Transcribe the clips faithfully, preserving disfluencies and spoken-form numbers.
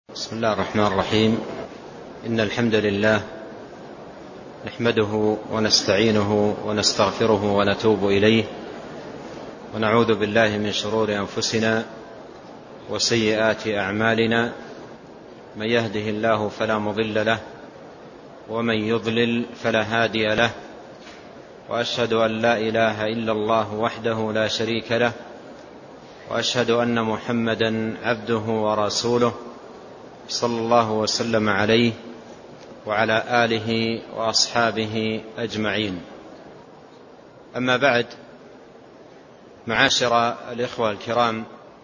بسم الله الرحمن الرحيم. إن الحمد لله نحمده ونستعينه ونستغفره ونتوب إليه، ونعوذ بالله من شرور أنفسنا وسيئات أعمالنا. من يهده الله فلا مضل له، ومن يضلل فلا هادي له، وأشهد أن لا إله إلا الله وحده لا شريك له، وأشهد أن محمدا عبده ورسوله صلى الله وسلم عليه وعلى آله وأصحابه أجمعين. أما بعد، معاشر الإخوة الكرام،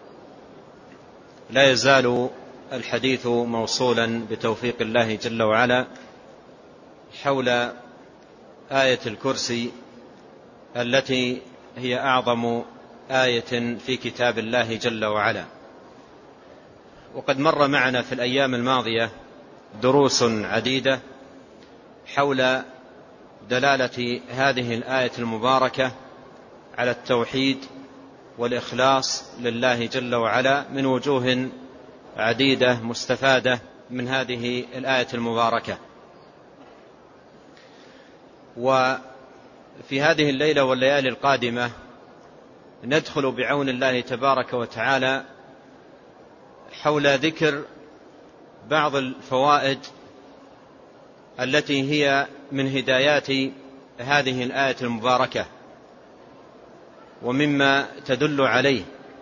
لا يزال الحديث موصولا بتوفيق الله جل وعلا حول آية الكرسي التي هي أعظم آية في كتاب الله جل وعلا. وقد مر معنا في الأيام الماضية دروس عديدة حول دلالة هذه الآية المباركة على التوحيد والإخلاص لله جل وعلا من وجوه عديدة مستفادة من هذه الآية المباركة. وفي هذه الليلة والليالي القادمة ندخل بعون الله تبارك وتعالى حول ذكر بعض الفوائد التي هي من هدايات هذه الآية المباركة، ومما تدل عليه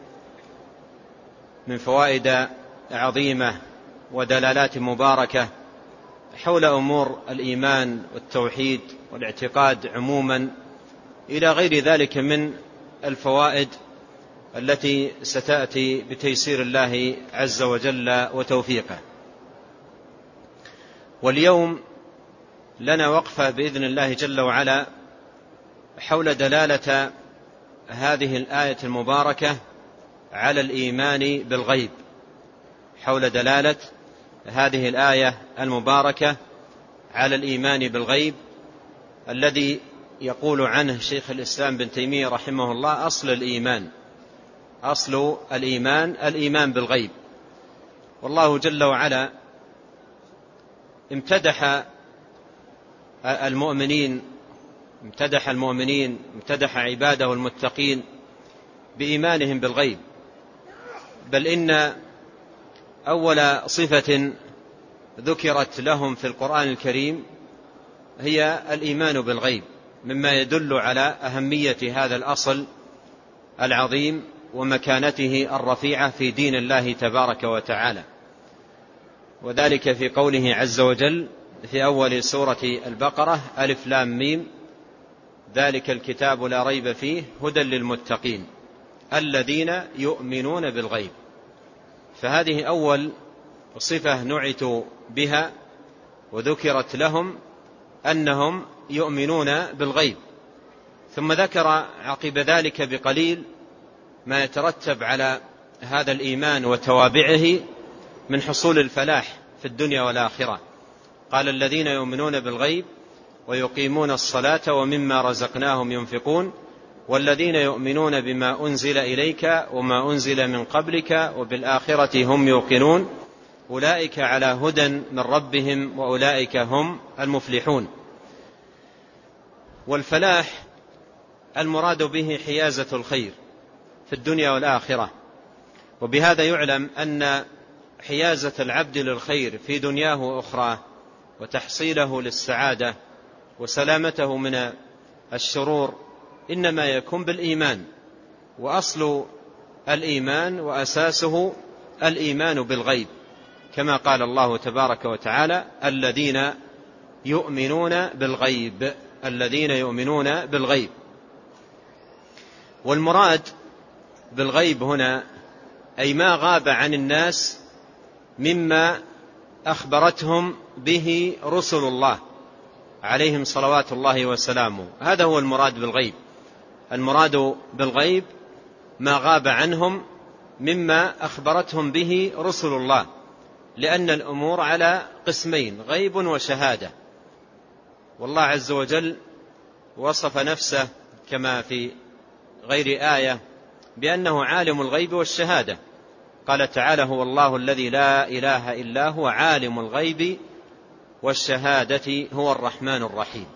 من فوائد عظيمة ودلالات مباركة حول أمور الإيمان والتوحيد والاعتقاد عموما، إلى غير ذلك من الفوائد التي ستأتي بتيسير الله عز وجل وتوفيقه. واليوم لنا وقفة بإذن الله جل وعلا حول دلالة هذه الآية المباركة على الإيمان بالغيب، حول دلالة هذه الآية المباركة على الإيمان بالغيب الذي يقول عنه شيخ الإسلام بن تيمية رحمه الله أصل الإيمان. أصل الإيمان الإيمان بالغيب. والله جل وعلا امتدح المؤمنين امتدح المؤمنين امتدح عباده المتقين بإيمانهم بالغيب، بل إن أول صفة ذكرت لهم في القرآن الكريم هي الإيمان بالغيب، مما يدل على أهمية هذا الأصل العظيم ومكانته الرفيعة في دين الله تبارك وتعالى. وذلك في قوله عز وجل في أول سورة البقرة: ألف لام ميم ذلك الكتاب لا ريب فيه هدى للمتقين الذين يؤمنون بالغيب. فهذه أول صفة نعتوا بها وذكرت لهم أنهم يؤمنون بالغيب. ثم ذكر عقب ذلك بقليل ما يترتب على هذا الإيمان وتوابعه من حصول الفلاح في الدنيا والآخرة. قال: الذين يؤمنون بالغيب ويقيمون الصلاة ومما رزقناهم ينفقون والذين يؤمنون بما أنزل إليك وما أنزل من قبلك وبالآخرة هم يوقنون أولئك على هدى من ربهم وأولئك هم المفلحون. والفلاح المراد به حيازة الخير في الدنيا والآخرة. وبهذا يعلم أن حيازة العبد للخير في دنياه وأخراه وتحصيله للسعادة وسلامته من الشرور إنما يكون بالإيمان، وأصل الإيمان وأساسه الإيمان بالغيب، كما قال الله تبارك وتعالى: الذين يؤمنون بالغيب الذين يؤمنون بالغيب. والمراد بالغيب هنا أي ما غاب عن الناس مما أخبرتهم به رسل الله عليهم صلوات الله وسلامه. هذا هو المراد بالغيب. المراد بالغيب ما غاب عنهم مما أخبرتهم به رسل الله، لأن الأمور على قسمين: غيب وشهادة. والله عز وجل وصف نفسه كما في غير آية بأنه عالم الغيب والشهادة، قال تعالى: هو الله الذي لا إله إلا هو عالم الغيب والشهادة هو الرحمن الرحيم.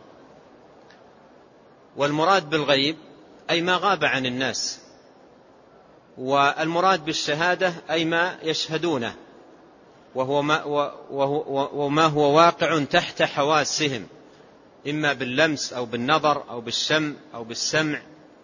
والمراد بالغيب أي ما غاب عن الناس، والمراد بالشهادة أي ما يشهدونه، وهو ما, وهو وما هو واقع تحت حواسهم، إما باللمس أو بالنظر أو بالشم أو بالسمع.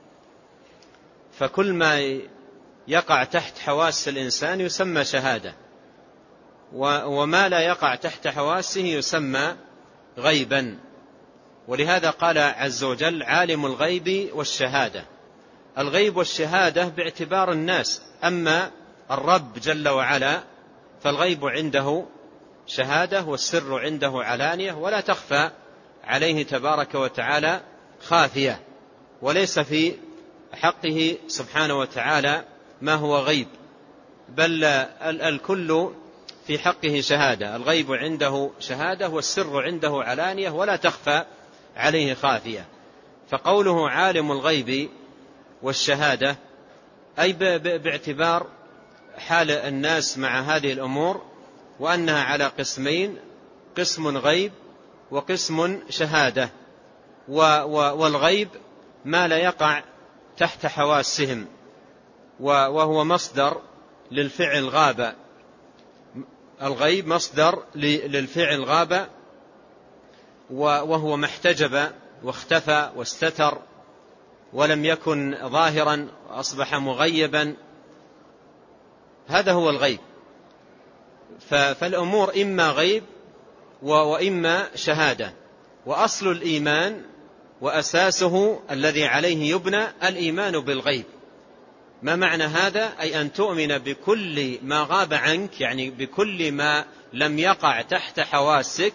فكل ما يقع تحت حواس الإنسان يسمى شهادة، وما لا يقع تحت حواسه يسمى غيبا. ولهذا قال عز وجل: عالم الغيب والشهادة. الغيب والشهادة باعتبار الناس، أما الرب جل وعلا فالغيب عنده شهادة والسر عنده علانية، ولا تخفى عليه تبارك وتعالى خافية، وليس في حقه سبحانه وتعالى ما هو غيب، بل الكل في حقه شهادة. الغيب عنده شهادة والسر عنده علانية ولا تخفى عليه خافية. فقوله عالم الغيب والشهادة أي باعتبار حال الناس مع هذه الأمور، وأنها على قسمين: قسم غيب وقسم شهادة. والغيب ما لا يقع تحت حواسهم، وهو مصدر للفعل غاب. الغيب مصدر للفعل غاب، وهو ما احتجب واختفى واستتر ولم يكن ظاهرا وأصبح مغيبا، هذا هو الغيب. فالأمور إما غيب وإما شهادة. وأصل الإيمان وأساسه الذي عليه يبنى الإيمان بالغيب. ما معنى هذا؟ أي أن تؤمن بكل ما غاب عنك، يعني بكل ما لم يقع تحت حواسك،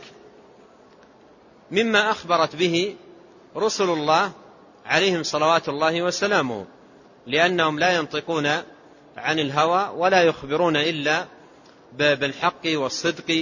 مما أخبرت به رسل الله عليهم صلوات الله وسلامه، لأنهم لا ينطقون عن الهوى ولا يخبرون إلا بالحق والصدق،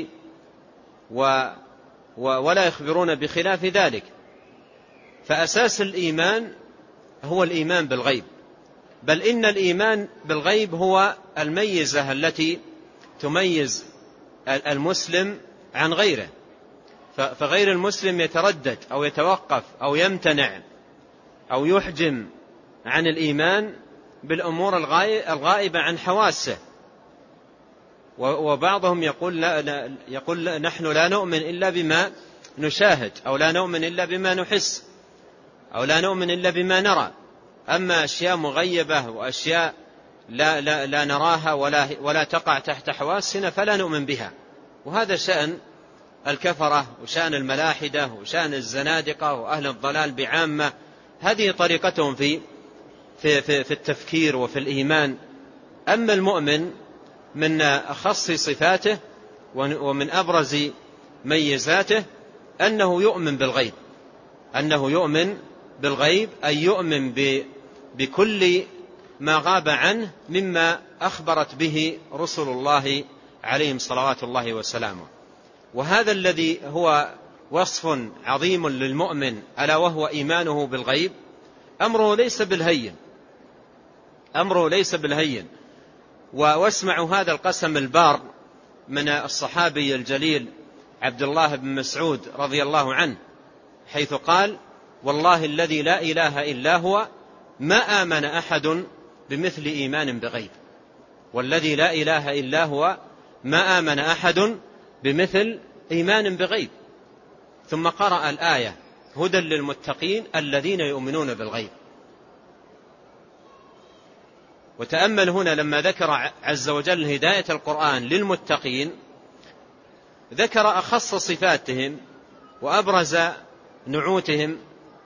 ولا يخبرون بخلاف ذلك. فأساس الإيمان هو الإيمان بالغيب، بل إن الإيمان بالغيب هو الميزة التي تميز المسلم عن غيره. فغير المسلم يتردد أو يتوقف أو يمتنع أو يحجم عن الإيمان بالأمور الغائبة عن حواسه. وبعضهم يقول, لا لا يقول لا نحن لا نؤمن إلا بما نشاهد، أو لا نؤمن إلا بما نحس، أو لا نؤمن إلا بما نرى. أما أشياء مغيبة وأشياء لا, لا, لا نراها ولا, ولا تقع تحت حواسنا فلا نؤمن بها. وهذا شأن الكفرة وشأن الملاحدة وشأن الزنادقة وأهل الضلال بعامة. هذه طريقتهم في, في, في, في التفكير وفي الإيمان. أما المؤمن من أخص صفاته ومن أبرز ميزاته أنه يؤمن بالغيب، أنه يؤمن بالغيب أي يؤمن بكل ما غاب عنه مما أخبرت به رسل الله عليهم صلوات الله وسلامه. وهذا الذي هو وصف عظيم للمؤمن، ألا وهو إيمانه بالغيب، أمره ليس بالهين، أمره ليس بالهين. واسمعوا هذا القسم البار من الصحابي الجليل عبد الله بن مسعود رضي الله عنه، حيث قال: والله الذي لا إله إلا هو ما آمن أحد بمثل إيمان بغيب. والذي لا إله إلا هو ما آمن أحد بمثل إيمان بغيب. ثم قرأ الآية: هدى للمتقين الذين يؤمنون بالغيب. وتأمل هنا لما ذكر عز وجل هداية القرآن للمتقين، ذكر أخص صفاتهم وأبرز نعوتهم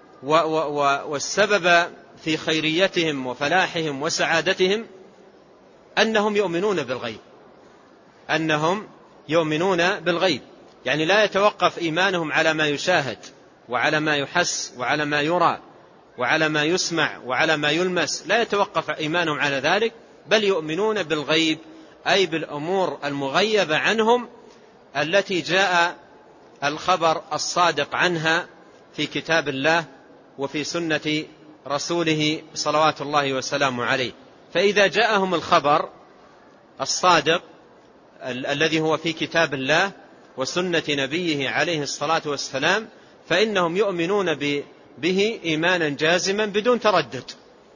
والسبب في خيريتهم وفلاحهم وسعادتهم أنهم يؤمنون بالغيب، أنهم يؤمنون بالغيب. يعني لا يتوقف إيمانهم على ما يشاهد وعلى ما يحس وعلى ما يرى وعلى ما يسمع وعلى ما يلمس، لا يتوقف إيمانهم على ذلك، بل يؤمنون بالغيب أي بالأمور المغيبة عنهم التي جاء الخبر الصادق عنها في كتاب الله وفي سنة رسوله صلوات الله وسلامه عليه. فإذا جاءهم الخبر الصادق ال- الذي هو في كتاب الله وسنة نبيه عليه الصلاة والسلام، فإنهم يؤمنون به إيمانا جازما بدون تردد،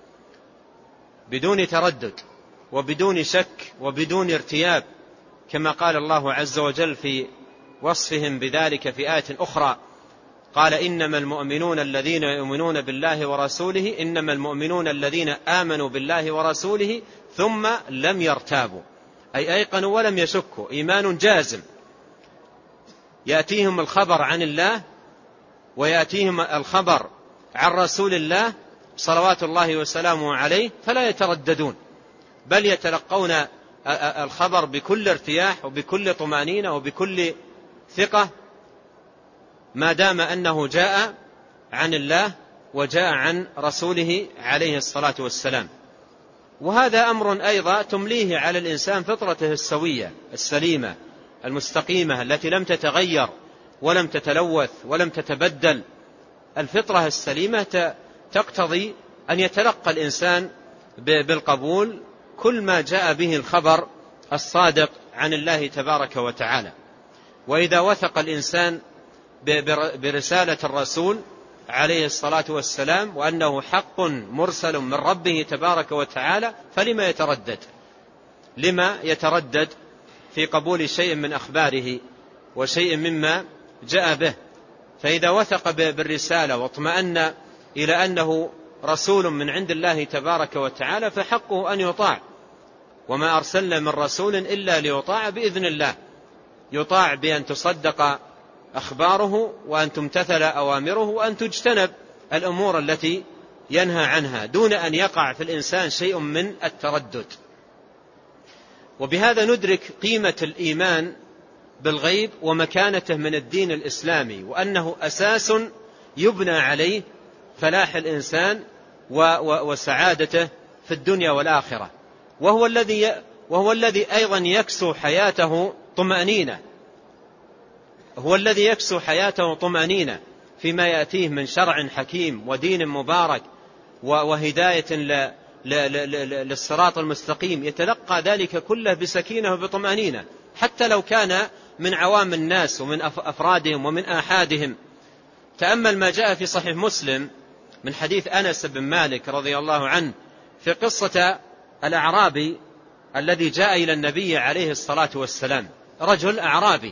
بدون تردد وبدون شك وبدون ارتياب، كما قال الله عز وجل في وصفهم بذلك في آية أخرى، قال إنما المؤمنون الذين يؤمنون بالله ورسوله إنما المؤمنون الذين آمنوا بالله ورسوله ثم لم يرتابوا، أي أيقنوا ولم يشكوا، إيمان جازم، يأتيهم الخبر عن الله ويأتيهم الخبر عن رسول الله صلوات الله وسلامه عليه، فلا يترددون، بل يتلقون الخبر بكل ارتياح وبكل طمأنينة وبكل ثقة، ما دام أنه جاء عن الله وجاء عن رسوله عليه الصلاة والسلام. وهذا أمر أيضا تمليه على الإنسان فطرته السوية السليمة المستقيمة التي لم تتغير ولم تتلوث ولم تتبدل. الفطرة السليمة تقتضي أن يتلقى الإنسان بالقبول كل ما جاء به الخبر الصادق عن الله تبارك وتعالى. وإذا وثق الإنسان برسالة الرسول عليه الصلاة والسلام وأنه حق مرسل من ربه تبارك وتعالى، فلما يتردد لما يتردد في قبول شيء من أخباره وشيء مما جاء به؟ فإذا وثق بالرسالة واطمأن إلى أنه رسول من عند الله تبارك وتعالى فحقه أن يطاع، وما أرسلنا من رسول إلا ليطاع بإذن الله، يطاع بأن تصدق أخباره وأن تمتثل أوامره وأن تجتنب الأمور التي ينهى عنها، دون أن يقع في الإنسان شيء من التردد. وبهذا ندرك قيمة الإيمان بالغيب ومكانته من الدين الإسلامي، وأنه أساس يبنى عليه فلاح الإنسان وسعادته في الدنيا والآخرة، وهو الذي وهو الذي أيضا يكسو حياته طمأنينة، هو الذي يكسو حياته طمأنينة فيما يأتيه من شرع حكيم ودين مبارك وهداية للصراط المستقيم، يتلقى ذلك كله بسكينة وبطمأنينة، حتى لو كان من عوام الناس ومن أفرادهم ومن آحادهم. تأمل ما جاء في صحيح مسلم من حديث أنس بن مالك رضي الله عنه في قصة الأعرابي الذي جاء إلى النبي عليه الصلاة والسلام، رجل أعرابي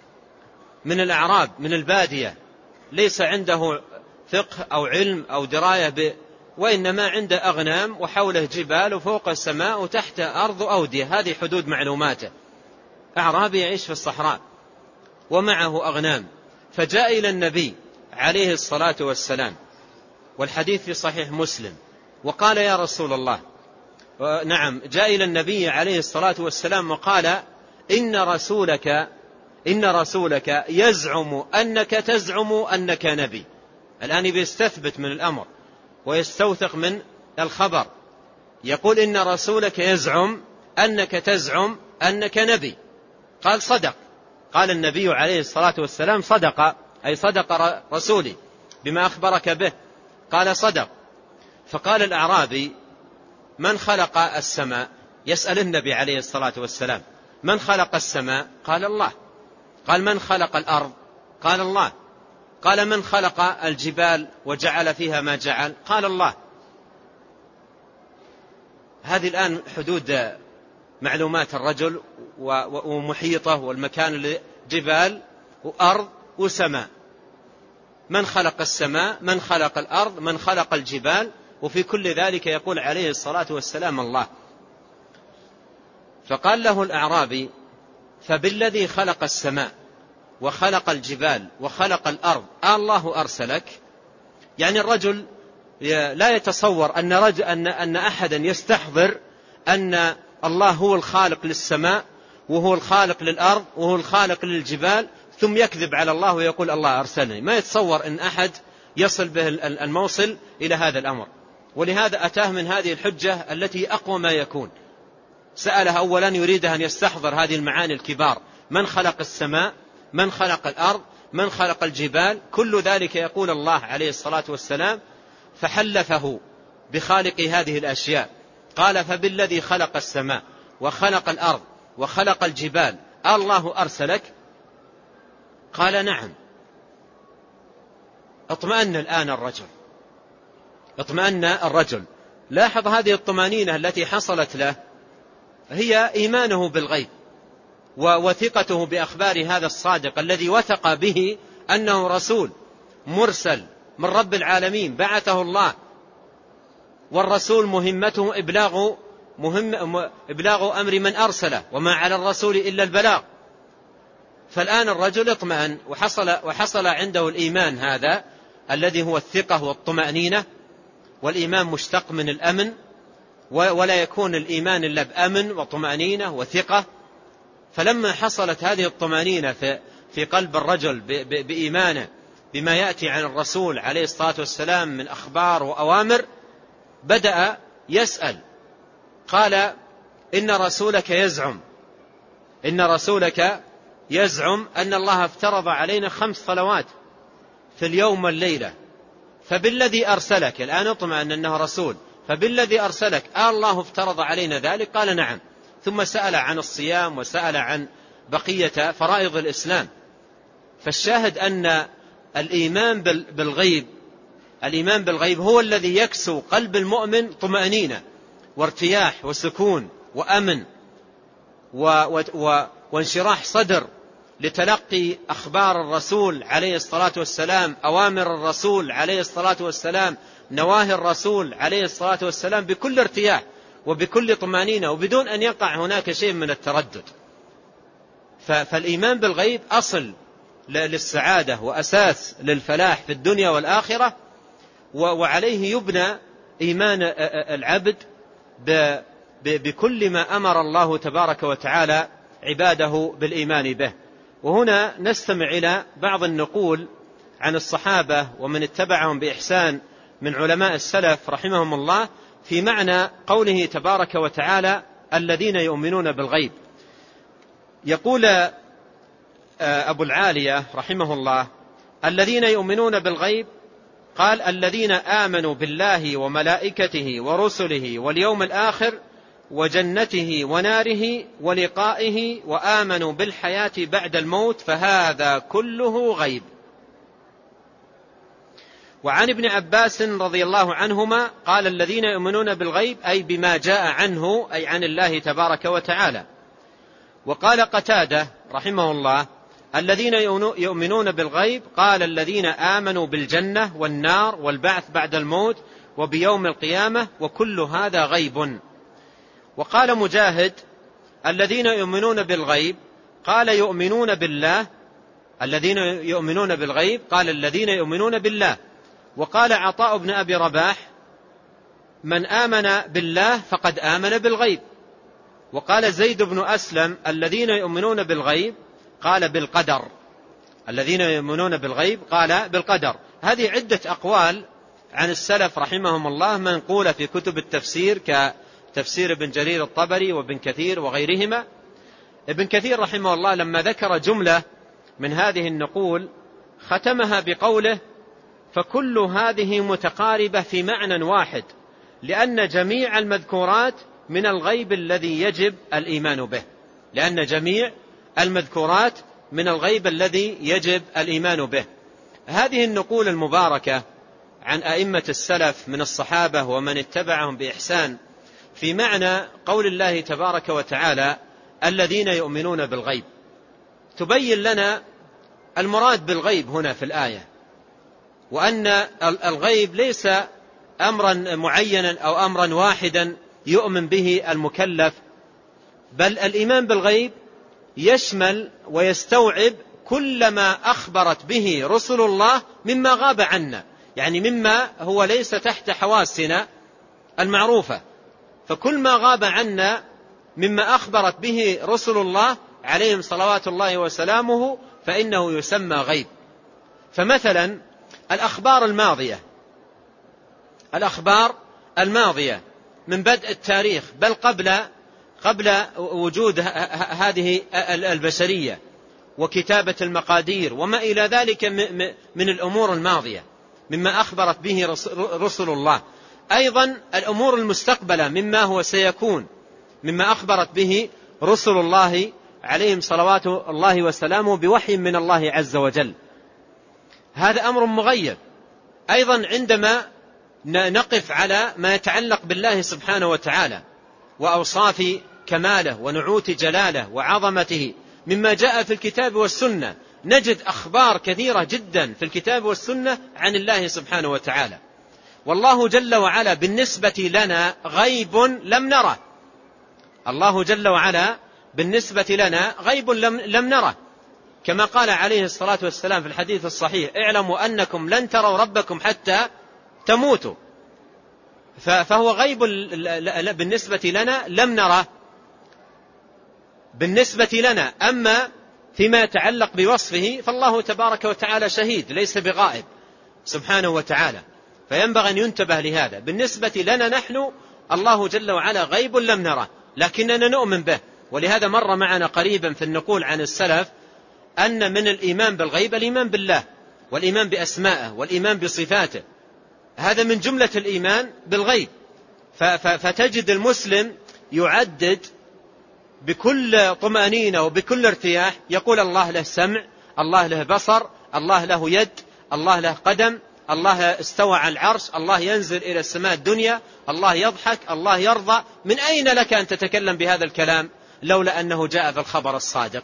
من الأعراب من البادية، ليس عنده فقه أو علم أو دراية ب... وإنما عنده أغنام وحوله جبال وفوق السماء وتحت أرض أودية، هذه حدود معلوماته. أعرابي يعيش في الصحراء ومعه أغنام، فجاء إلى النبي عليه الصلاة والسلام، والحديث في صحيح مسلم، وقال يا رسول الله، نعم جاء إلى النبي عليه الصلاة والسلام وقال إن رسولك إن رسولك يزعم أنك تزعم أنك نبي. الآن بيستثبت من الأمر ويستوثق من الخبر، يقول إن رسولك يزعم أنك تزعم أنك نبي. قال صدق. قال النبي عليه الصلاة والسلام صدق، أي صدق رسولي بما أخبرك به. قال صدق. فقال الأعرابي من خلق السماء؟ يسأل النبي عليه الصلاة والسلام من خلق السماء؟ قال الله. قال من خلق الأرض؟ قال الله. قال من خلق الجبال وجعل فيها ما جعل؟ قال الله. هذه الآن حدود معلومات الرجل ومحيطه والمكان، جبال وأرض وسماء. من خلق السماء؟ من خلق الأرض؟ من خلق الجبال؟ وفي كل ذلك يقول عليه الصلاة والسلام الله. فقال له الأعرابي فبالذي خلق السماء وخلق الجبال وخلق الأرض الله أرسلك؟ يعني الرجل لا يتصور أن, رجل أن, أن أحدا يستحضر أن الله هو الخالق للسماء وهو الخالق للأرض وهو الخالق للجبال ثم يكذب على الله ويقول الله أرسلني. ما يتصور أن أحد يصل به الموصل إلى هذا الأمر. ولهذا أتاه من هذه الحجة التي أقوى ما يكون. سأله أولا يريد أن يستحضر هذه المعاني الكبار، من خلق السماء؟ من خلق الأرض؟ من خلق الجبال؟ كل ذلك يقول الله عليه الصلاة والسلام، فحلفه بخالق هذه الأشياء. قال فبالذي خلق السماء وخلق الأرض وخلق الجبال، الله أرسلك؟ قال نعم. اطمأن الآن الرجل، اطمأن الرجل. لاحظ هذه الطمأنينة التي حصلت له هي إيمانه بالغيب ووثقته بأخبار هذا الصادق الذي وثق به أنه رسول مرسل من رب العالمين بعثه الله، والرسول مهمته إبلاغ, مهم إبلاغ أمر من أرسله، وما على الرسول إلا البلاغ. فالآن الرجل اطمأن وحصل, وحصل عنده الإيمان هذا الذي هو الثقة والطمأنينة، والإيمان مشتق من الأمن، ولا يكون الإيمان إلا بأمن وطمأنينة وثقة. فلما حصلت هذه الطمأنينة في, في قلب الرجل بإيمانه بما يأتي عن الرسول عليه الصلاة والسلام من أخبار وأوامر، بدأ يسأل. قال إن رسولك يزعم إن رسولك يزعم أن الله افترض علينا خمس صلوات في اليوم والليلة، فبالذي أرسلك، الآن اطمئن أنه رسول، فبالذي أرسلك آه الله افترض علينا ذلك؟ قال نعم. ثم سأل عن الصيام وسأل عن بقية فرائض الإسلام. فالشاهد أن الإيمان بالغيب الإيمان بالغيب هو الذي يكسو قلب المؤمن طمأنينة وارتياح وسكون وأمن و و وانشراح صدر لتلقي أخبار الرسول عليه الصلاة والسلام، أوامر الرسول عليه الصلاة والسلام، نواهي الرسول عليه الصلاة والسلام، بكل ارتياح وبكل طمأنينة وبدون أن يقع هناك شيء من التردد. فالإيمان بالغيب أصل للسعادة وأساس للفلاح في الدنيا والآخرة، وعليه يبنى إيمان العبد بكل ما أمر الله تبارك وتعالى عباده بالإيمان به. وهنا نستمع إلى بعض النقول عن الصحابة ومن اتبعهم بإحسان من علماء السلف رحمهم الله في معنى قوله تبارك وتعالى الذين يؤمنون بالغيب. يقول أبو العالية رحمه الله الذين يؤمنون بالغيب، قال الذين آمنوا بالله وملائكته ورسله واليوم الآخر وجنته وناره ولقائه وآمنوا بالحياة بعد الموت، فهذا كله غيب. وعن ابن عباس رضي الله عنهما قال الذين يؤمنون بالغيب أي بما جاء عنه، أي عن الله تبارك وتعالى. وقال قتادة رحمه الله الذين يؤمنون بالغيب قال الذين آمنوا بالجنة والنار والبعث بعد الموت وبيوم القيامة، وكل هذا غيب. وقال مجاهد الذين يؤمنون بالغيب قال يؤمنون بالله الذين يؤمنون بالغيب قال الذين يؤمنون بالله. وقال عطاء بن أبي رباح من آمن بالله فقد آمن بالغيب. وقال زيد بن أسلم الذين يؤمنون بالغيب قال بالقدر الذين يؤمنون بالغيب قال بالقدر. هذه عدة أقوال عن السلف رحمهم الله منقولة في كتب التفسير كتفسير ابن جرير الطبري وابن كثير وغيرهما. ابن كثير رحمه الله لما ذكر جملة من هذه النقول ختمها بقوله فكل هذه متقاربة في معنى واحد، لأن جميع المذكورات من الغيب الذي يجب الإيمان به لأن جميع المذكورات من الغيب الذي يجب الإيمان به. هذه النقول المباركة عن أئمة السلف من الصحابة ومن اتبعهم بإحسان في معنى قول الله تبارك وتعالى الذين يؤمنون بالغيب تبين لنا المراد بالغيب هنا في الآية، وأن الغيب ليس أمرا معينا أو أمرا واحدا يؤمن به المكلف، بل الإيمان بالغيب يشمل ويستوعب كل ما أخبرت به رسل الله مما غاب عنا، يعني مما هو ليس تحت حواسنا المعروفة. فكل ما غاب عنا مما أخبرت به رسل الله عليهم صلوات الله وسلامه فإنه يسمى غيب. فمثلا الأخبار الماضية الأخبار الماضية من بدء التاريخ بل قبل قبل وجود هذه البشرية وكتابة المقادير وما إلى ذلك من الأمور الماضية مما أخبرت به رسل الله. أيضا الأمور المستقبلة مما هو سيكون مما أخبرت به رسل الله عليهم صلوات الله وسلامه بوحي من الله عز وجل. هذا أمر مغير. أيضا عندما نقف على ما يتعلق بالله سبحانه وتعالى وأوصاف كماله ونعوت جلاله وعظمته مما جاء في الكتاب والسنة، نجد أخبار كثيرة جدا في الكتاب والسنة عن الله سبحانه وتعالى. والله جل وعلا بالنسبة لنا غيب لم نره. الله جل وعلا بالنسبة لنا غيب لم, لم نره، كما قال عليه الصلاة والسلام في الحديث الصحيح: اعلموا أنكم لن تروا ربكم حتى تموتوا. فهو غيب بالنسبة لنا لم نره بالنسبة لنا. أما فيما يتعلق بوصفه فالله تبارك وتعالى شهيد ليس بغائب سبحانه وتعالى، فينبغي أن ينتبه لهذا. بالنسبة لنا نحن الله جل وعلا غيب لم نره، لكننا نؤمن به. ولهذا مر معنا قريبا في النقول عن السلف أن من الإيمان بالغيب الإيمان بالله والإيمان بأسمائه والإيمان بصفاته، هذا من جملة الإيمان بالغيب. فتجد المسلم يعدد بكل طمأنينة وبكل ارتياح، يقول الله له سمع، الله له بصر، الله له يد، الله له قدم، الله استوى على العرش، الله ينزل إلى السماء الدنيا، الله يضحك، الله يرضى. من أين لك أن تتكلم بهذا الكلام لولا أنه جاء في الخبر الصادق؟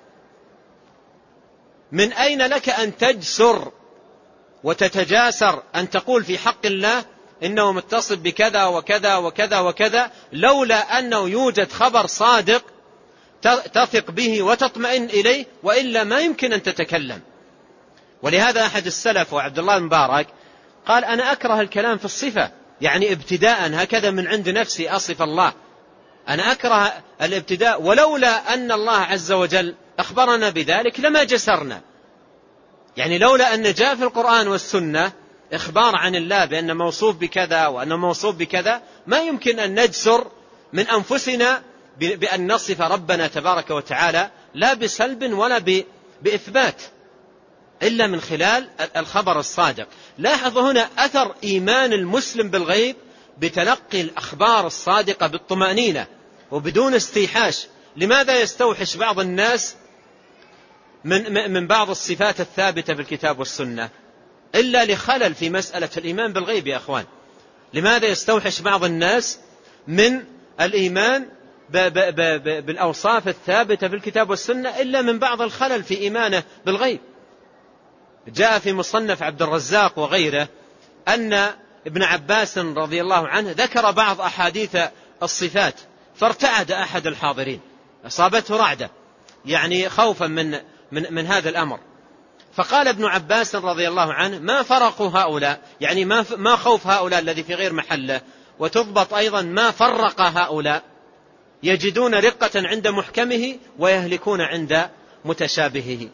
من أين لك أن تجسر وتتجاسر أن تقول في حق الله إنه متصل بكذا وكذا وكذا وكذا لولا أنه يوجد خبر صادق تثق به وتطمئن إليه، وإلا ما يمكن أن تتكلم. ولهذا أحد السلف وعبد الله المبارك قال: أنا أكره الكلام في الصفة، يعني ابتداء هكذا من عند نفسي أصف الله، أنا أكره الابتداء، ولولا أن الله عز وجل أخبرنا بذلك لما جسرنا. يعني لولا أن جاء في القرآن والسنة إخبار عن الله بأن موصوف بكذا وأنه موصوف بكذا ما يمكن أن نجسر من أنفسنا بأن نصف ربنا تبارك وتعالى لا بسلب ولا بإثبات إلا من خلال الخبر الصادق. لاحظ هنا أثر إيمان المسلم بالغيب بتلقي الأخبار الصادقة بالطمأنينة وبدون استيحاش. لماذا يستوحش بعض الناس من من بعض الصفات الثابتة في الكتاب والسنة إلا لخلل في مسألة الإيمان بالغيب يا أخوان؟ لماذا يستوحش بعض الناس من الإيمان بالأوصاف الثابتة في الكتاب والسنة إلا من بعض الخلل في إيمانه بالغيب؟ جاء في مصنف عبد الرزاق وغيره أن ابن عباس رضي الله عنه ذكر بعض أحاديث الصفات فارتعد أحد الحاضرين، أصابته رعدة يعني خوفا من, من, من هذا الأمر. فقال ابن عباس رضي الله عنه: ما فرقوا هؤلاء، يعني ما, ما خوف هؤلاء الذي في غير محله، وتضبط أيضا ما فرق هؤلاء، يجدون رقة عند محكمه ويهلكون عند متشابهه.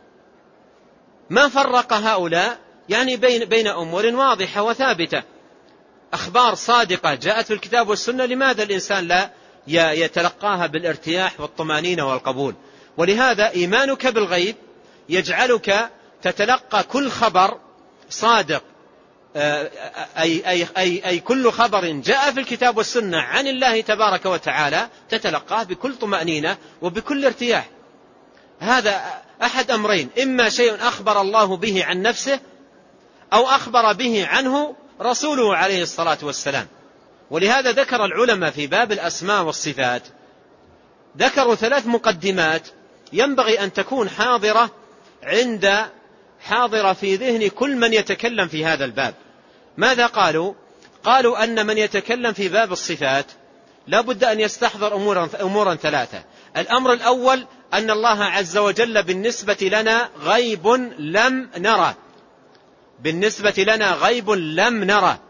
ما فرق هؤلاء يعني بين, بين أمور واضحة وثابتة، أخبار صادقة جاءت في الكتاب والسنة، لماذا الإنسان لا يتلقاها بالارتياح والطمانينة والقبول؟ ولهذا إيمانك بالغيب يجعلك تتلقى كل خبر صادق، أي, أي, أي, أي كل خبر جاء في الكتاب والسنة عن الله تبارك وتعالى تتلقاه بكل طمأنينة وبكل ارتياح. هذا أحد أمرين: إما شيء أخبر الله به عن نفسه أو أخبر به عنه رسوله عليه الصلاة والسلام. ولهذا ذكر العلماء في باب الأسماء والصفات ذكروا ثلاث مقدمات ينبغي أن تكون حاضرة عند حاضرة في ذهن كل من يتكلم في هذا الباب. ماذا قالوا؟ قالوا أن من يتكلم في باب الصفات لا بد أن يستحضر أمورا, أمورا ثلاثة. الأمر الأول أن الله عز وجل بالنسبة لنا غيب لم نرى، بالنسبة لنا غيب لم نرى،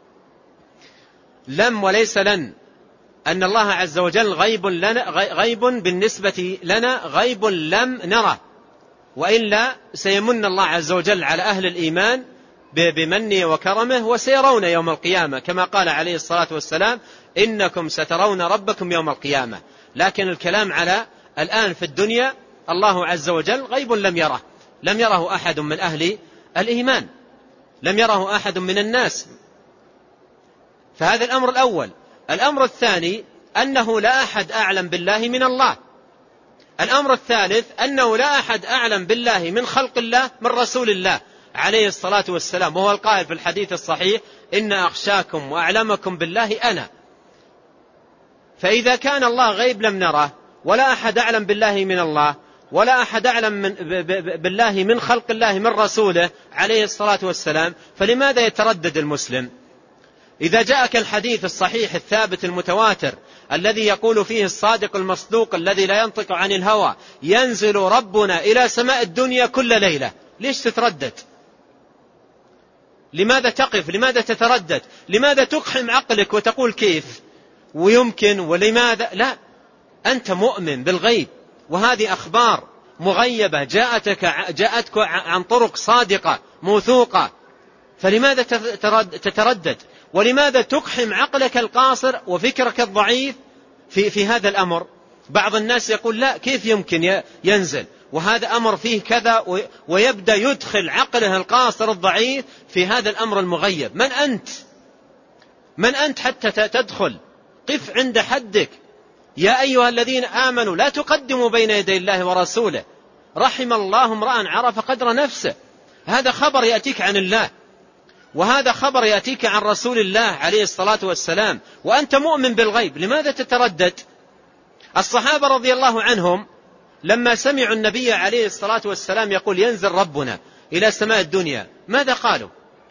لم وليس لن، أن الله عز وجل غيب لنا، غيب بالنسبة لنا غيب لم نرى، وإلا سيمن الله عز وجل على أهل الإيمان بمنه وكرمه وسيرون يوم القيامة، كما قال عليه الصلاة والسلام: إنكم سترون ربكم يوم القيامة. لكن الكلام على الآن في الدنيا الله عز وجل غيب لم يره، لم يره أحد من أهل الإيمان، لم يره أحد من الناس. فهذا الأمر الأول. الأمر الثاني أنه لا أحد أعلم بالله من الله. الأمر الثالث أنه لا أحد أعلم بالله من خلق الله من رسول الله عليه الصلاة والسلام، وهو القائل في الحديث الصحيح: إن أخشاكم وأعلمكم بالله أنا. فإذا كان الله غيب لم نره، ولا أحد أعلم بالله من الله، ولا أحد أعلم من بالله من خلق الله من رسوله عليه الصلاة والسلام، فلماذا يتردد المسلم؟ إذا جاءك الحديث الصحيح الثابت المتواتر الذي يقول فيه الصادق المصدوق الذي لا ينطق عن الهوى: ينزل ربنا إلى سماء الدنيا كل ليلة، ليش تتردد؟ لماذا تقف؟ لماذا تتردد؟ لماذا تقحم عقلك وتقول كيف ويمكن ولماذا؟ لا، أنت مؤمن بالغيب، وهذه أخبار مغيبة جاءتك جاءتك عن طرق صادقة موثوقة، فلماذا تتردد؟ ولماذا تقحم عقلك القاصر وفكرك الضعيف في, في هذا الأمر؟ بعض الناس يقول: لا، كيف يمكن ينزل، وهذا أمر فيه كذا، ويبدأ يدخل عقله القاصر الضعيف في هذا الأمر المغيب. من أنت؟ من أنت حتى تدخل؟ قف عند حدك. يا أيها الذين آمنوا لا تقدموا بين يدي الله ورسوله، رحم الله امرأ عرف قدر نفسه. هذا خبر يأتيك عن الله، وهذا خبر يأتيك عن رسول الله عليه الصلاة والسلام، وأنت مؤمن بالغيب، لماذا تتردد؟ الصحابة رضي الله عنهم لما سمعوا النبي عليه الصلاة والسلام يقول: ينزل ربنا إلى سماء الدنيا، ماذا قالوا؟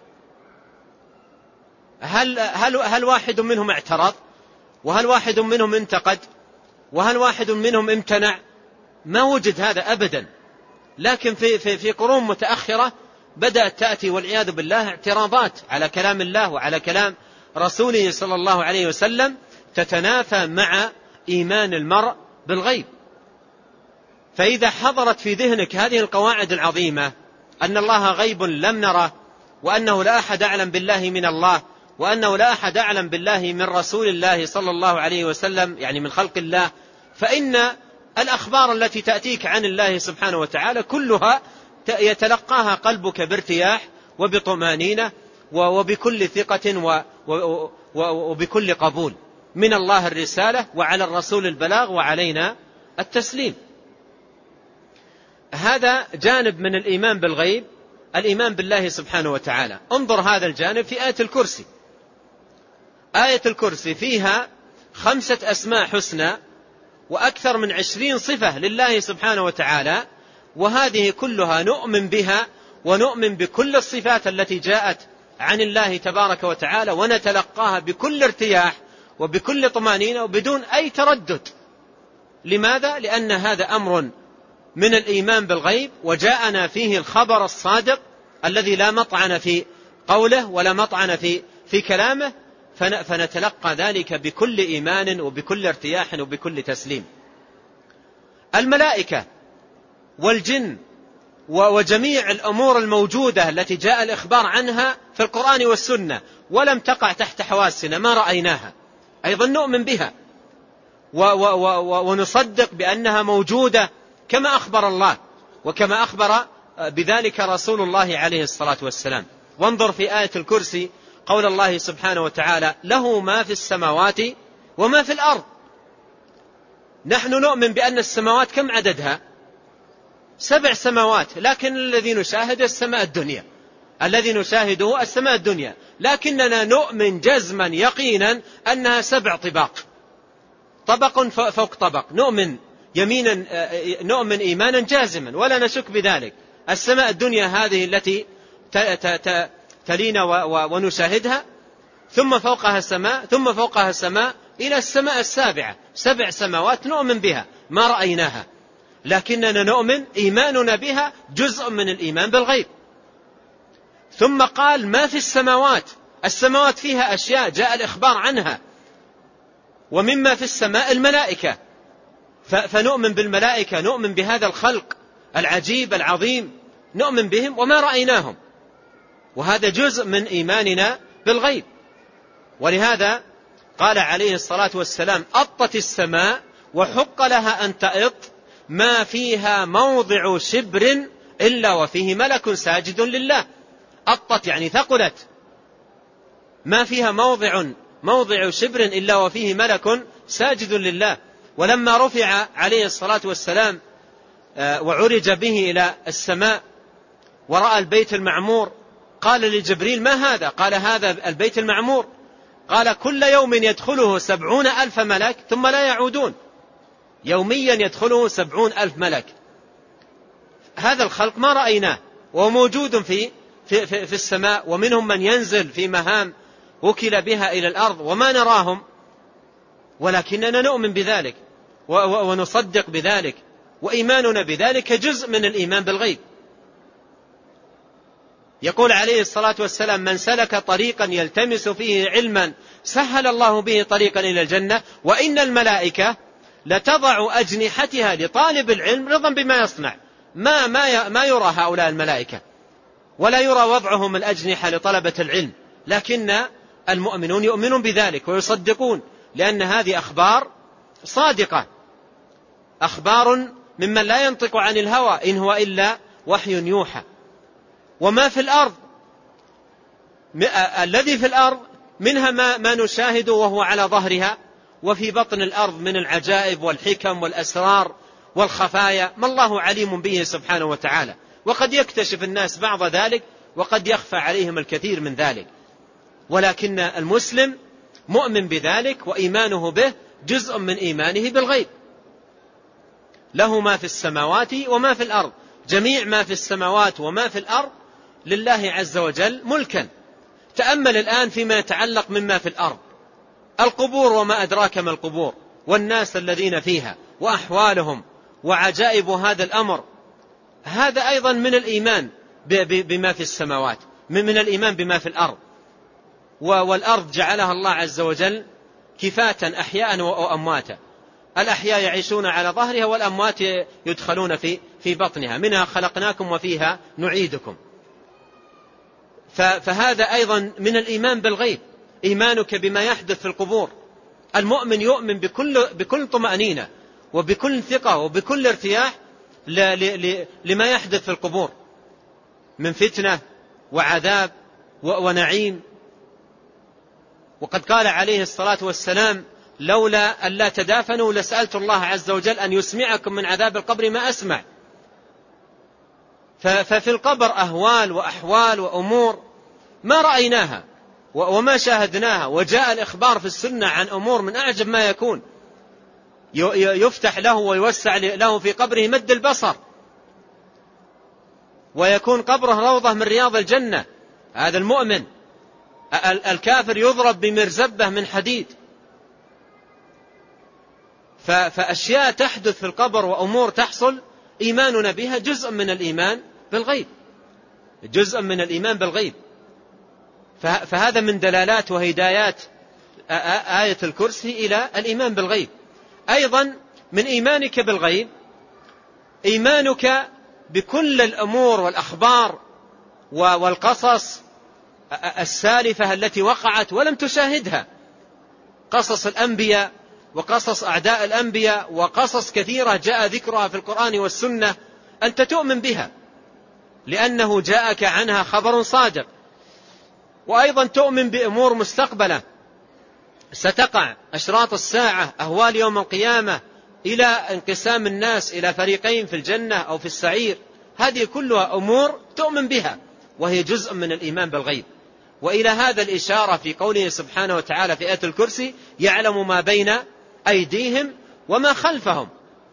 هل, هل, هل واحد منهم اعترض؟ وهل واحد منهم انتقد؟ وهل واحد منهم امتنع؟ ما وجد هذا أبدا. لكن في, في, في قرون متأخرة بدأت تأتي والعياذ بالله اعتراضات على كلام الله وعلى كلام رسوله صلى الله عليه وسلم تتنافى مع إيمان المرء بالغيب. فإذا حضرت في ذهنك هذه القواعد العظيمة، أن الله غيب لم نره، وأنه لا أحد أعلم بالله من الله، وأنه لا أحد أعلم بالله من رسول الله صلى الله عليه وسلم، يعني من خلق الله، فإن الأخبار التي تأتيك عن الله سبحانه وتعالى كلها يتلقاها قلبك بارتياح وبطمانينة وبكل ثقة وبكل قبول. من الله الرسالة، وعلى الرسول البلاغ، وعلينا التسليم. هذا جانب من الإيمان بالغيب، الإيمان بالله سبحانه وتعالى. انظر هذا الجانب في آية الكرسي. آية الكرسي فيها خمسة أسماء حسنى وأكثر من عشرين صفة لله سبحانه وتعالى، وهذه كلها نؤمن بها، ونؤمن بكل الصفات التي جاءت عن الله تبارك وتعالى، ونتلقاها بكل ارتياح وبكل طمانينة وبدون أي تردد. لماذا؟ لأن هذا أمر من الإيمان بالغيب، وجاءنا فيه الخبر الصادق الذي لا مطعن في قوله ولا مطعن في, في كلامه، فنتلقى ذلك بكل إيمان وبكل ارتياح وبكل تسليم. الملائكة والجن وجميع الأمور الموجودة التي جاء الإخبار عنها في القرآن والسنة ولم تقع تحت حواسنا، ما رأيناها، أيضا نؤمن بها ونصدق بأنها موجودة كما أخبر الله وكما أخبر بذلك رسول الله عليه الصلاة والسلام. وانظر في آية الكرسي قول الله سبحانه وتعالى: له ما في السماوات وما في الأرض. نحن نؤمن بأن السماوات كم عددها؟ سبع سماوات، لكن الذي نشاهد السماء الدنيا، الذي نشاهده السماء الدنيا، لكننا نؤمن جزما يقينا أنها سبع طباق، طبق فوق طبق، نؤمن يمينا نؤمن إيمانا جازما ولا نشك بذلك. السماء الدنيا هذه التي تلينا ونشاهدها، ثم فوقها السماء، ثم فوقها السماء إلى السماء السابعة، سبع سماوات نؤمن بها ما رأيناها، لكننا نؤمن، إيماننا بها جزء من الإيمان بالغيب. ثم قال: ما في السماوات، السماوات فيها أشياء جاء الإخبار عنها، ومما في السماء الملائكة، فنؤمن بالملائكة، نؤمن بهذا الخلق العجيب العظيم، نؤمن بهم وما رأيناهم، وهذا جزء من إيماننا بالغيب. ولهذا قال عليه الصلاة والسلام: أطت السماء وحق لها أن تأط، ما فيها موضع شبر إلا وفيه ملك ساجد لله. أطت يعني ثقلت، ما فيها موضع موضع شبر إلا وفيه ملك ساجد لله. ولما رفع عليه الصلاة والسلام وعرج به إلى السماء ورأى البيت المعمور قال لجبريل: ما هذا؟ قال: هذا البيت المعمور. قال: كل يوم يدخله سبعون ألف ملك ثم لا يعودون. يوميا يدخله سبعون ألف ملك. هذا الخلق ما رأيناه، وموجود في, في, في, في السماء، ومنهم من ينزل في مهام وكل بها إلى الأرض وما نراهم، ولكننا نؤمن بذلك ونصدق بذلك، وإيماننا بذلك جزء من الإيمان بالغيب. يقول عليه الصلاة والسلام: من سلك طريقا يلتمس فيه علما سهل الله به طريقا إلى الجنة، وإن الملائكة لتضع أجنحتها لطالب العلم رضا بما يصنع. ما, ما, ما يرى هؤلاء الملائكة، ولا يرى وضعهم الأجنحة لطلبة العلم، لكن المؤمنون يؤمنون بذلك ويصدقون، لأن هذه أخبار صادقة، أخبار ممن لا ينطق عن الهوى إن هو إلا وحي يوحى. وما في الأرض، الذي في الأرض منها ما, ما نشاهد وهو على ظهرها، وفي بطن الأرض من العجائب والحكم والأسرار والخفايا ما الله عليم به سبحانه وتعالى. وقد يكتشف الناس بعض ذلك، وقد يخفى عليهم الكثير من ذلك، ولكن المسلم مؤمن بذلك، وإيمانه به جزء من إيمانه بالغيب. له ما في السماوات وما في الأرض، جميع ما في السماوات وما في الأرض لله عز وجل ملكا. تأمل الآن فيما يتعلق مما في الأرض، القبور وما أدراك ما القبور، والناس الذين فيها وأحوالهم وعجائب هذا الأمر. هذا أيضا من الإيمان بما في السماوات، من الإيمان بما في الأرض. والأرض جعلها الله عز وجل كفاة أحياء وأمواتا، الأحياء يعيشون على ظهرها، والأموات يدخلون في في بطنها، منها خلقناكم وفيها نعيدكم. فهذا أيضا من الإيمان بالغيب، إيمانك بما يحدث في القبور. المؤمن يؤمن بكل, بكل طمأنينة وبكل ثقة وبكل ارتياح لما يحدث في القبور من فتنة وعذاب ونعيم. وقد قال عليه الصلاة والسلام: لولا أن لا تدافنوا لسألت الله عز وجل أن يسمعكم من عذاب القبر ما أسمع. ففي القبر أهوال وأحوال وأمور ما رأيناها وما شاهدناها، وجاء الإخبار في السنة عن أمور من أعجب ما يكون. يفتح له ويوسع له في قبره مد البصر، ويكون قبره روضة من رياض الجنة. هذا المؤمن. الكافر يضرب بمرزبة من حديد. فأشياء تحدث في القبر وأمور تحصل إيماننا بها جزء من الإيمان بالغيب، جزء من الإيمان بالغيب. فهذا من دلالات وهدايات آية الكرسي إلى الإيمان بالغيب. أيضا من إيمانك بالغيب إيمانك بكل الأمور والأخبار والقصص السالفة التي وقعت ولم تشاهدها، قصص الأنبياء وقصص أعداء الأنبياء وقصص كثيرة جاء ذكرها في القرآن والسنة، أنت تؤمن بها لأنه جاءك عنها خبر صادق. وأيضا تؤمن بأمور مستقبلة ستقع، أشراط الساعة، أهوال يوم القيامة، إلى انقسام الناس إلى فريقين في الجنة أو في السعير. هذه كلها أمور تؤمن بها، وهي جزء من الإيمان بالغيب. وإلى هذا الإشارة في قوله سبحانه وتعالى في آية الكرسي: يعلم ما بين أيديهم وما خلفهم.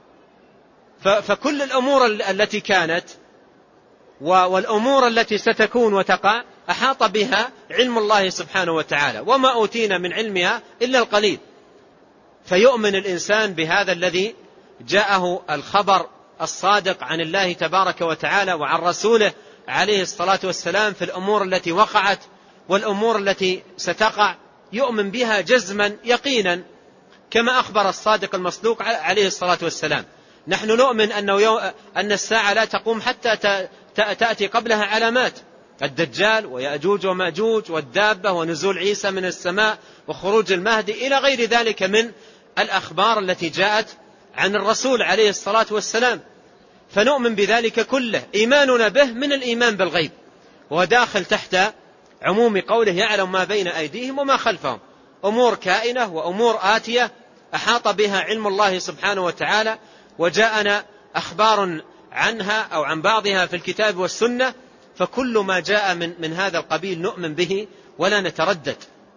فكل الأمور التي كانت والأمور التي ستكون وتقع أحاط بها علم الله سبحانه وتعالى، وما أوتينا من علمها إلا القليل. فيؤمن الإنسان بهذا الذي جاءه الخبر الصادق عن الله تبارك وتعالى وعن رسوله عليه الصلاة والسلام في الأمور التي وقعت والأمور التي ستقع، يؤمن بها جزما يقينا كما أخبر الصادق المصدوق عليه الصلاة والسلام. نحن نؤمن أنه يو... أن الساعة لا تقوم حتى ت... تأتي قبلها علامات: الدجال ويأجوج ومأجوج والدابة ونزول عيسى من السماء وخروج المهدي إلى غير ذلك من الأخبار التي جاءت عن الرسول عليه الصلاة والسلام. فنؤمن بذلك كله. إيماننا به من الإيمان بالغيب، وداخل تحت عموم قوله: يعلم ما بين أيديهم وما خلفهم، أمور كائنة وأمور آتية أحاط بها علم الله سبحانه وتعالى، وجاءنا أخبار عنها أو عن بعضها في الكتاب والسنة، فكل ما جاء من, من هذا القبيل نؤمن به ولا نتردد.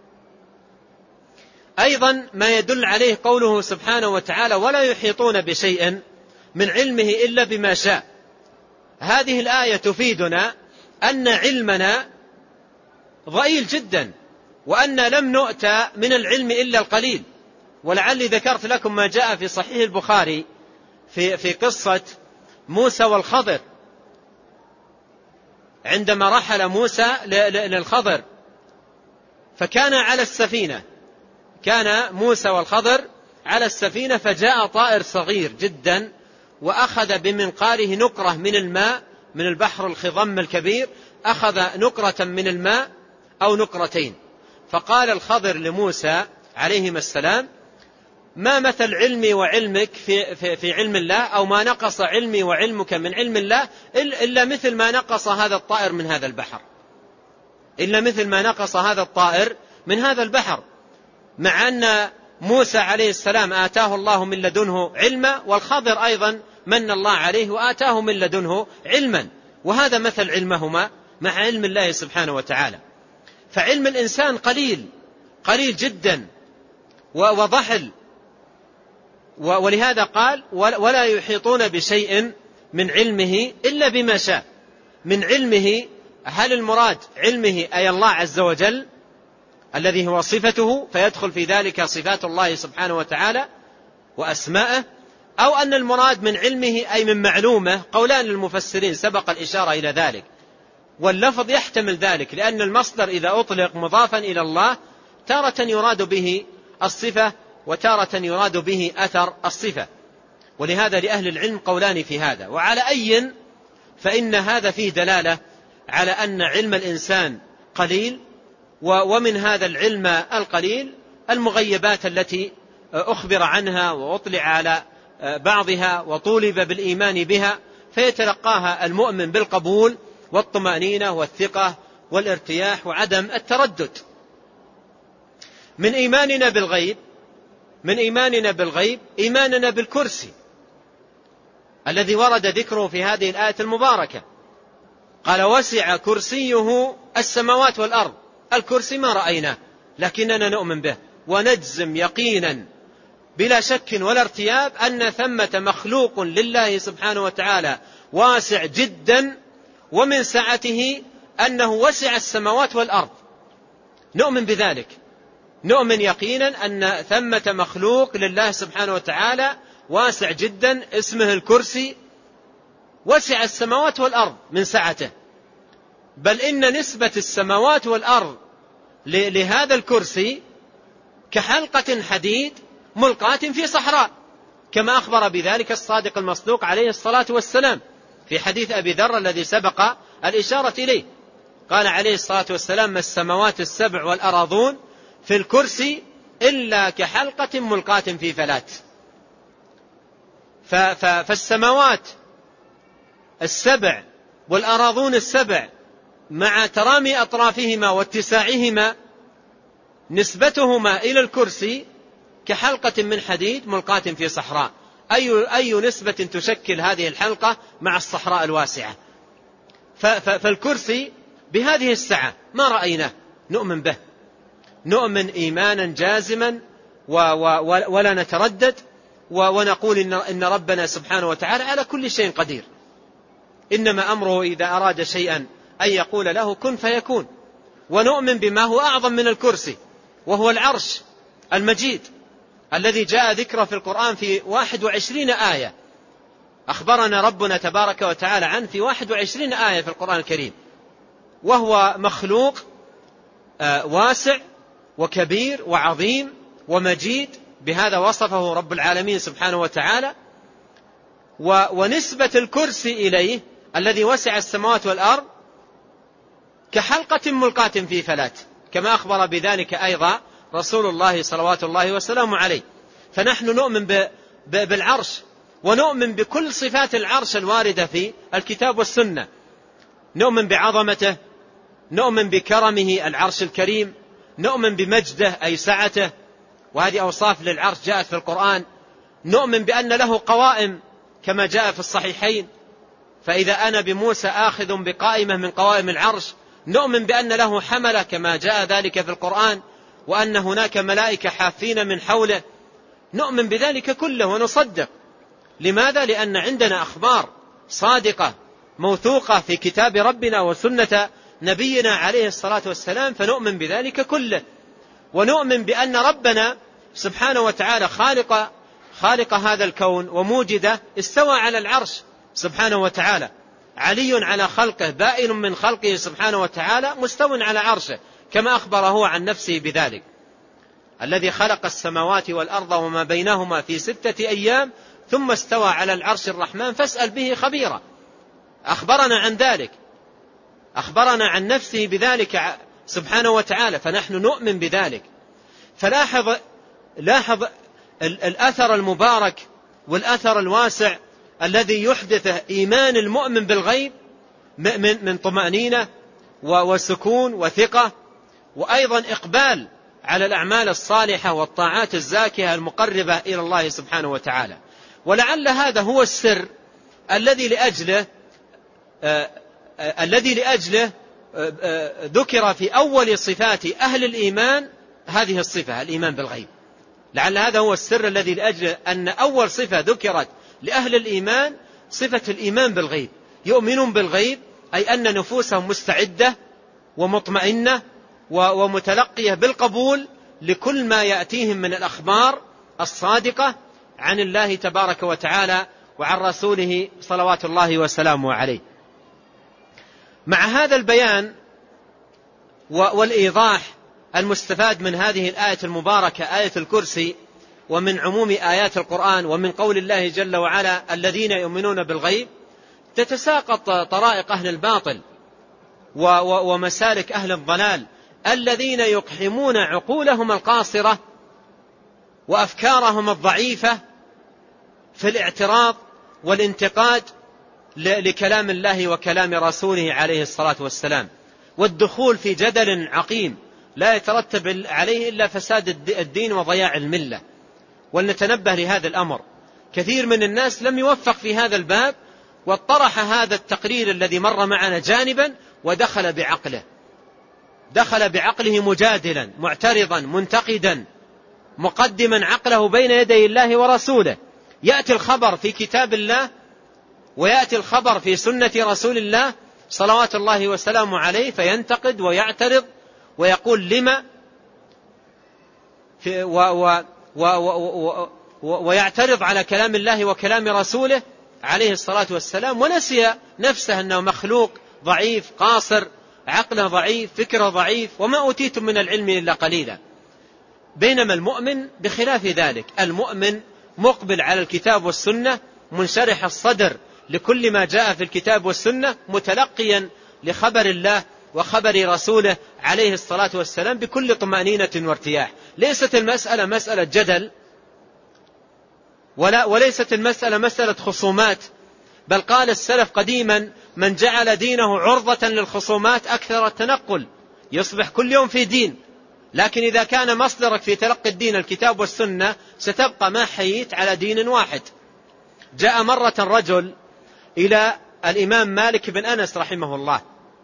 أيضا ما يدل عليه قوله سبحانه وتعالى: ولا يحيطون بشيء من علمه إلا بما شاء. هذه الآية تفيدنا أن علمنا ضئيل جدا، وأن لم نؤتى من العلم إلا القليل. ولعلي ذكرت لكم ما جاء في صحيح البخاري في, في قصة موسى والخضر، عندما رحل موسى للخضر فكان على السفينة، كان موسى والخضر على السفينة، فجاء طائر صغير جدا وأخذ بمنقاره نقرة من الماء من البحر الخضم الكبير، أخذ نقرة من الماء أو نقرتين، فقال الخضر لموسى عليهما السلام: ما مثل علمي وعلمك في, في, في علم الله، أو ما نقص علمي وعلمك من علم الله إلا مثل ما نقص هذا الطائر من هذا البحر، إلا مثل ما نقص هذا الطائر من هذا البحر. مع أن موسى عليه السلام آتاه الله من لدنه علما، والخضر أيضا من الله عليه وآتاه من لدنه علما، وهذا مثل علمهما مع علم الله سبحانه وتعالى. فعلم الإنسان قليل قليل جدا وضحل، ولهذا قال: ولا يحيطون بشيء من علمه إلا بما شاء. من علمه، هل المراد علمه أي الله عز وجل الذي هو صفته، فيدخل في ذلك صفات الله سبحانه وتعالى وأسماءه، أو أن المراد من علمه أي من معلومه؟ قولان للمفسرين سبق الإشارة إلى ذلك، واللفظ يحتمل ذلك، لأن المصدر إذا أطلق مضافا إلى الله تارة يراد به الصفة وتارة يراد به أثر الصفة، ولهذا لأهل العلم قولان في هذا. وعلى أي فإن هذا فيه دلالة على أن علم الإنسان قليل، ومن هذا العلم القليل المغيبات التي أخبر عنها وأطلع على بعضها وطولب بالإيمان بها، فيتلقاها المؤمن بالقبول والطمأنينة والثقة والارتياح وعدم التردد. من إيماننا بالغيب من إيماننا بالغيب إيماننا بالكرسي الذي ورد ذكره في هذه الآية المباركة. قال: وسع كرسيه السماوات والأرض. الكرسي ما رأيناه لكننا نؤمن به ونجزم يقينا بلا شك ولا ارتياب أن ثمة مخلوق لله سبحانه وتعالى واسع جدا، ومن سعته أنه وسع السماوات والأرض. نؤمن بذلك، نؤمن يقينا أن ثمة مخلوق لله سبحانه وتعالى واسع جدا اسمه الكرسي، وسع السماوات والأرض من سعته، بل إن نسبة السماوات والأرض لهذا الكرسي كحلقة حديد ملقاة في صحراء، كما أخبر بذلك الصادق المصدوق عليه الصلاة والسلام في حديث أبي ذر الذي سبق الإشارة إليه. قال عليه الصلاة والسلام: ما السماوات السبع والأراضون في الكرسي إلا كحلقة ملقاة في فلات. فالسماوات السبع والأراضون السبع مع ترامي أطرافهما واتساعهما نسبتهما إلى الكرسي كحلقة من حديد ملقاة في صحراء. أي, أي نسبة تشكل هذه الحلقة مع الصحراء الواسعة؟ فالكرسي بهذه السعة ما رأيناه، نؤمن به، نؤمن إيمانا جازما ولا نتردد، ونقول إن ربنا سبحانه وتعالى على كل شيء قدير. إنما أمره إذا أراد شيئا أن يقول له كن فيكون. ونؤمن بما هو أعظم من الكرسي، وهو العرش المجيد الذي جاء ذكره في القرآن في واحد وعشرين آية، أخبرنا ربنا تبارك وتعالى عنه في واحد وعشرين آية في القرآن الكريم، وهو مخلوق واسع وكبير وعظيم ومجيد، بهذا وصفه رب العالمين سبحانه وتعالى. ونسبة الكرسي إليه الذي وسع السماوات والأرض كحلقة ملقاة في فلات، كما أخبر بذلك أيضا رسول الله صلوات الله وسلامه عليه. فنحن نؤمن بالعرش، ونؤمن بكل صفات العرش الواردة في الكتاب والسنة. نؤمن بعظمته، نؤمن بكرمه العرش الكريم، نؤمن بمجده أي سعته، وهذه أوصاف للعرش جاءت في القرآن. نؤمن بأن له قوائم كما جاء في الصحيحين، فإذا أنا بموسى آخذ بقائمة من قوائم العرش. نؤمن بأن له حملة كما جاء ذلك في القرآن، وأن هناك ملائكة حافين من حوله. نؤمن بذلك كله ونصدق. لماذا؟ لأن عندنا أخبار صادقة موثوقة في كتاب ربنا وسنة نبينا عليه الصلاة والسلام، فنؤمن بذلك كله. ونؤمن بأن ربنا سبحانه وتعالى خالق خالق هذا الكون وموجده استوى على العرش سبحانه وتعالى، علي على خلقه، بائن من خلقه سبحانه وتعالى، مستو على عرشه، كما أخبر هو عن نفسه بذلك. الذي خلق السماوات والأرض وما بينهما في ستة أيام ثم استوى على العرش الرحمن فاسأل به خبيرا. أخبرنا عن ذلك، أخبرنا عن نفسه بذلك سبحانه وتعالى، فنحن نؤمن بذلك. فلاحظ لاحظ الأثر المبارك والأثر الواسع الذي يحدثه إيمان المؤمن بالغيب من طمأنينة وسكون وثقة، وأيضا إقبال على الأعمال الصالحة والطاعات الزاكية المقربة إلى الله سبحانه وتعالى. ولعل هذا هو السر الذي لأجله آه آه الذي لأجله آه آه ذكر في أول صفات أهل الإيمان هذه الصفة، الإيمان بالغيب. لعل هذا هو السر الذي لأجله أن أول صفة ذكرت لأهل الإيمان صفة الإيمان بالغيب. يؤمنون بالغيب أي أن نفوسهم مستعدة ومطمئنة ومتلقية بالقبول لكل ما يأتيهم من الأخبار الصادقة عن الله تبارك وتعالى وعن رسوله صلوات الله وسلامه عليه. مع هذا البيان والإيضاح المستفاد من هذه الآية المباركة آية الكرسي، ومن عموم آيات القرآن، ومن قول الله جل وعلا الذين يؤمنون بالغيب، تتساقط طرائق أهل الباطل ومسالك أهل الضلال الذين يقحمون عقولهم القاصرة وأفكارهم الضعيفة في الاعتراض والانتقاد لكلام الله وكلام رسوله عليه الصلاة والسلام، والدخول في جدل عقيم لا يترتب عليه إلا فساد الدين وضياع الملة. ولنتنبه لهذا الأمر. كثير من الناس لم يوفق في هذا الباب، واطرح هذا التقرير الذي مر معنا جانبا ودخل بعقله، دخل بعقله مجادلا معترضا منتقدا مقدما عقله بين يدي الله ورسوله. يأتي الخبر في كتاب الله ويأتي الخبر في سنة رسول الله صلوات الله وسلامه عليه، فينتقد ويعترض ويقول لما في و و و و و ويعترض على كلام الله وكلام رسوله عليه الصلاة والسلام، ونسي نفسه أنه مخلوق ضعيف قاصر، عقله ضعيف، فكره ضعيف، وما أوتيتم من العلم إلا قليلا. بينما المؤمن بخلاف ذلك، المؤمن مقبل على الكتاب والسنة، منشرح الصدر لكل ما جاء في الكتاب والسنة، متلقيا لخبر الله وخبر رسوله عليه الصلاة والسلام بكل طمأنينة وارتياح. ليست المسألة مسألة جدل، ولا وليست المسألة مسألة خصومات، بل قال السلف قديما من جعل دينه عرضة للخصومات أكثر التنقل، يصبح كل يوم في دين. لكن إذا كان مصدرك في تلقي الدين الكتاب والسنة ستبقى ما حييت على دين واحد. جاء مرة رجل إلى الإمام مالك بن أنس رحمه الله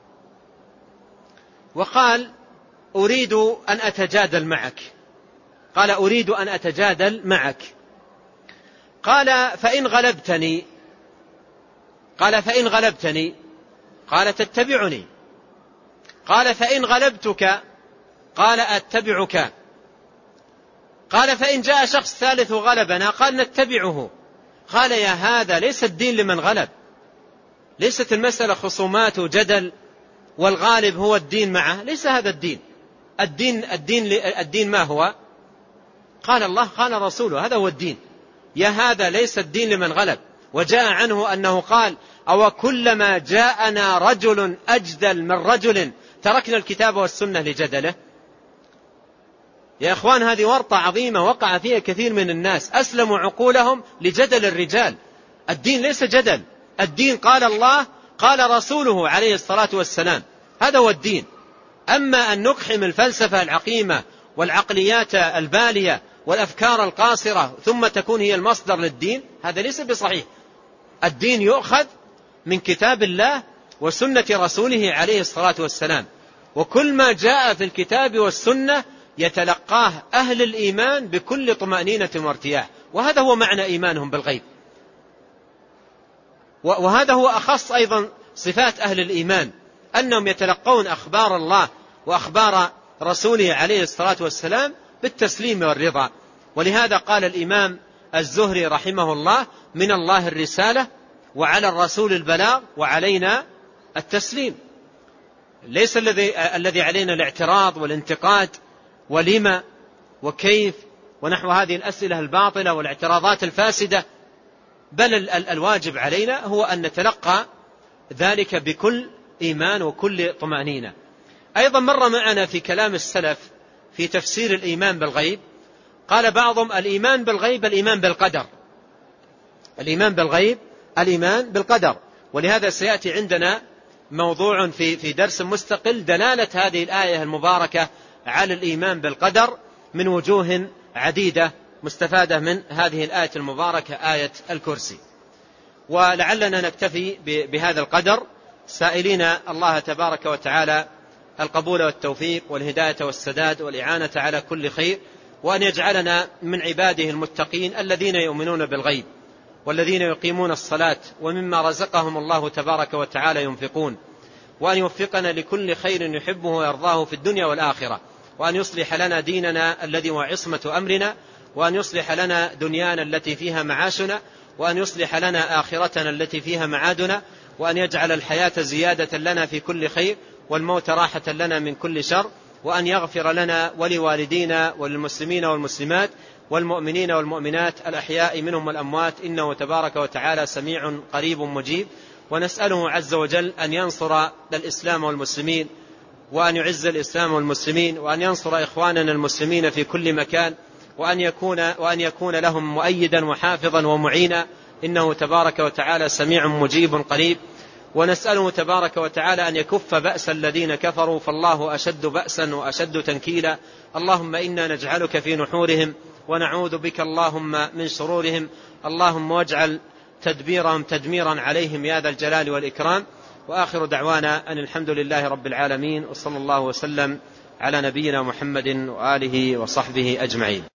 وقال أريد أن أتجادل معك. قال أريد أن أتجادل معك. قال فإن غلبتني قال فإن غلبتني قال تتبعني. قال فإن غلبتك قال أتبعك. قال فإن جاء شخص ثالث وغلبنا قال نتبعه. قال يا هذا ليس الدين لمن غلب، ليست المسألة خصومات وجدل والغالب هو الدين معه، ليس هذا الدين. الدين الدين الدين ما هو؟ قال الله قال رسوله، هذا هو الدين. يا هذا ليس الدين لمن غلب. وجاء عنه أنه قال أو كلما جاءنا رجل أجدل من رجل تركنا الكتاب والسنة لجدله. يا إخوان هذه ورطة عظيمة وقع فيها كثير من الناس، أسلموا عقولهم لجدل الرجال. الدين ليس جدل، الدين قال الله قال رسوله عليه الصلاة والسلام، هذا هو الدين. أما أن نقحم الفلسفة العقيمة والعقليات البالية والأفكار القاصرة ثم تكون هي المصدر للدين، هذا ليس بصحيح. الدين يؤخذ من كتاب الله وسنة رسوله عليه الصلاة والسلام، وكل ما جاء في الكتاب والسنة يتلقاه أهل الإيمان بكل طمأنينة وارتياح، وهذا هو معنى إيمانهم بالغيب. وهذا هو أخص أيضا صفات أهل الإيمان، أنهم يتلقون أخبار الله وأخبار رسوله عليه الصلاة والسلام بالتسليم والرضا. ولهذا قال الإمام الزهري رحمه الله: من الله الرسالة وعلى الرسول البلاغ وعلينا التسليم. ليس الذي الذي علينا الاعتراض والانتقاد ولما وكيف ونحو هذه الأسئلة الباطلة والاعتراضات الفاسدة، بل الواجب علينا هو أن نتلقى ذلك بكل إيمان وكل طمأنينة. أيضا مر معنا في كلام السلف في تفسير الإيمان بالغيب، قال بعضهم: الإيمان بالغيب الإيمان بالقدر، الإيمان بالغيب الإيمان بالقدر. ولهذا سيأتي عندنا موضوع في في درس مستقل دلالة هذه الآية المباركة على الإيمان بالقدر من وجوه عديدة مستفادة من هذه الآية المباركة، آية الكرسي. ولعلنا نكتفي بهذا القدر، سائلين الله تبارك وتعالى القبول والتوفيق والهداية والسداد والإعانة على كل خير، وأن يجعلنا من عباده المتقين الذين يؤمنون بالغيب والذين يقيمون الصلاة ومما رزقهم الله تبارك وتعالى ينفقون، وأن يوفقنا لكل خير يحبه ويرضاه في الدنيا والآخرة، وأن يصلح لنا ديننا الذي هو عصمة أمرنا، وأن يصلح لنا دنيانا التي فيها معاشنا، وأن يصلح لنا آخرتنا التي فيها معادنا، وأن يجعل الحياة زيادة لنا في كل خير والموت راحة لنا من كل شر، وأن يغفر لنا ولوالدينا وللمسلمين والمسلمات والمؤمنين والمؤمنات الأحياء منهم والأموات، إنه تبارك وتعالى سميع قريب مجيب. ونسأله عز وجل أن ينصر الإسلام والمسلمين، وأن يعز الإسلام والمسلمين، وأن ينصر إخواننا المسلمين في كل مكان، وأن يكون, وأن يكون لهم مؤيدا وحافظا ومعينا، إنه تبارك وتعالى سميع مجيب قريب. ونسأله تبارك وتعالى أن يكف بأس الذين كفروا، فالله أشد بأسا وأشد تنكيلا. اللهم إنا نجعلك في نحورهم ونعوذ بك اللهم من شرورهم، اللهم واجعل تدبيرهم تدميرا عليهم يا ذا الجلال والإكرام. وآخر دعوانا أن الحمد لله رب العالمين، وصلى الله وسلم على نبينا محمد وآله وصحبه أجمعين.